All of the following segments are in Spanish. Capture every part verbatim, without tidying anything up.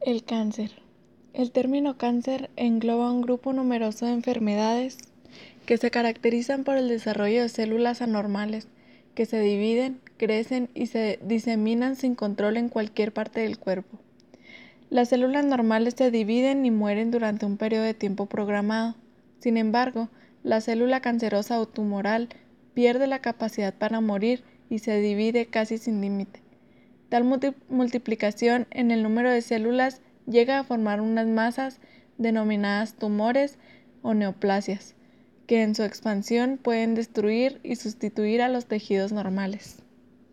El cáncer. El término cáncer engloba un grupo numeroso de enfermedades que se caracterizan por el desarrollo de células anormales que se dividen, crecen y se diseminan sin control en cualquier parte del cuerpo. Las células normales se dividen y mueren durante un periodo de tiempo programado. Sin embargo, la célula cancerosa o tumoral pierde la capacidad para morir y se divide casi sin límite. Tal multiplicación en el número de células llega a formar unas masas denominadas tumores o neoplasias, que en su expansión pueden destruir y sustituir a los tejidos normales.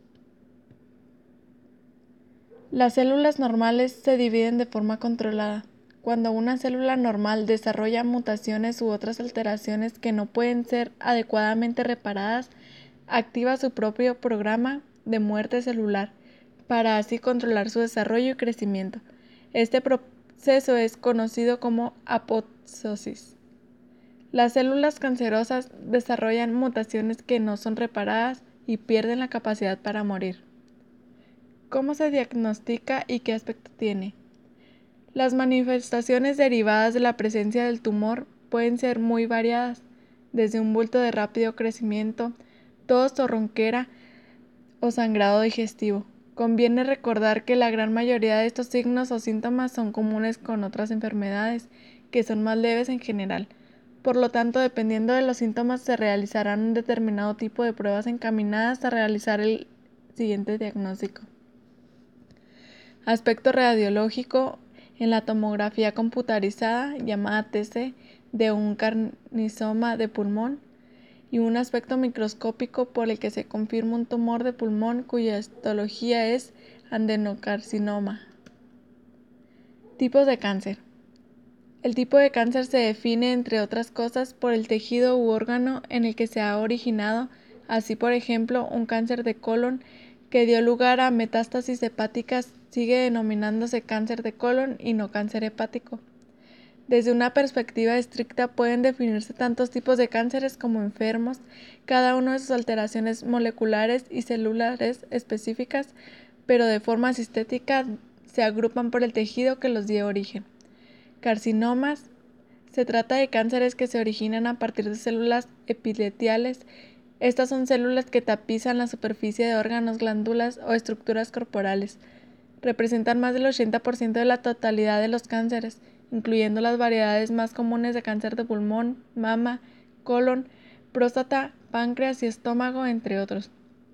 Las células normales se dividen de forma controlada. Cuando una célula normal desarrolla mutaciones u otras alteraciones que no pueden ser adecuadamente reparadas, activa su propio programa de muerte celular, para así controlar su desarrollo y crecimiento. Este proceso es conocido como apoptosis. Las células cancerosas desarrollan mutaciones que no son reparadas y pierden la capacidad para morir. ¿Cómo se diagnostica y qué aspecto tiene? Las manifestaciones derivadas de la presencia del tumor pueden ser muy variadas, desde un bulto de rápido crecimiento, tos o ronquera o sangrado digestivo. Conviene recordar que la gran mayoría de estos signos o síntomas son comunes con otras enfermedades, que son más leves en general. Por lo tanto, dependiendo de los síntomas, se realizarán un determinado tipo de pruebas encaminadas a realizar el siguiente diagnóstico. Aspecto radiológico: en la tomografía computarizada, llamada T C, de un carcinoma de pulmón, y un aspecto microscópico por el que se confirma un tumor de pulmón cuya histología es adenocarcinoma. Tipos de cáncer. El tipo de cáncer se define, entre otras cosas, por el tejido u órgano en el que se ha originado. Así, por ejemplo, un cáncer de colon que dio lugar a metástasis hepáticas sigue denominándose cáncer de colon y no cáncer hepático. Desde una perspectiva estricta pueden definirse tantos tipos de cánceres como enfermos, cada uno de sus alteraciones moleculares y celulares específicas, pero de forma sistémica se agrupan por el tejido que los dio origen. Carcinomas: se trata de cánceres que se originan a partir de células epiteliales. Estas son células que tapizan la superficie de órganos, glándulas o estructuras corporales. Representan más del ochenta por ciento de la totalidad de los cánceres, incluyendo las variedades más comunes de cáncer de pulmón, mama, colon, próstata, páncreas y estómago, entre otros.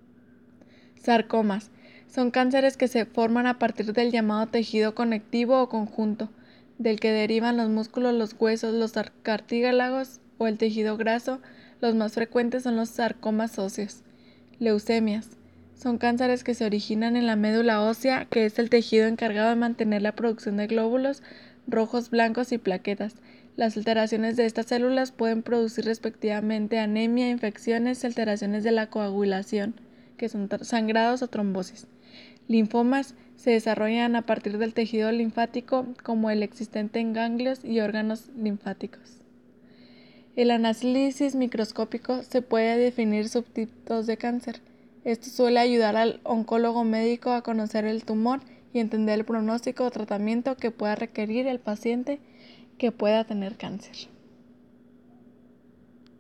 Sarcomas: son cánceres que se forman a partir del llamado tejido conectivo o conjunto, del que derivan los músculos, los huesos, los cartílagos o el tejido graso. Los más frecuentes son los sarcomas óseos. Leucemias: son cánceres que se originan en la médula ósea, que es el tejido encargado de mantener la producción de glóbulos rojos, blancos y plaquetas. Las alteraciones de estas células pueden producir respectivamente anemia, infecciones y alteraciones de la coagulación, que son sangrados o trombosis. Linfomas: se desarrollan a partir del tejido linfático, como el existente en ganglios y órganos linfáticos. El análisis microscópico se puede definir subtipos de cáncer. Esto suele ayudar al oncólogo médico a conocer el tumor y entender el pronóstico o tratamiento que pueda requerir el paciente que pueda tener cáncer.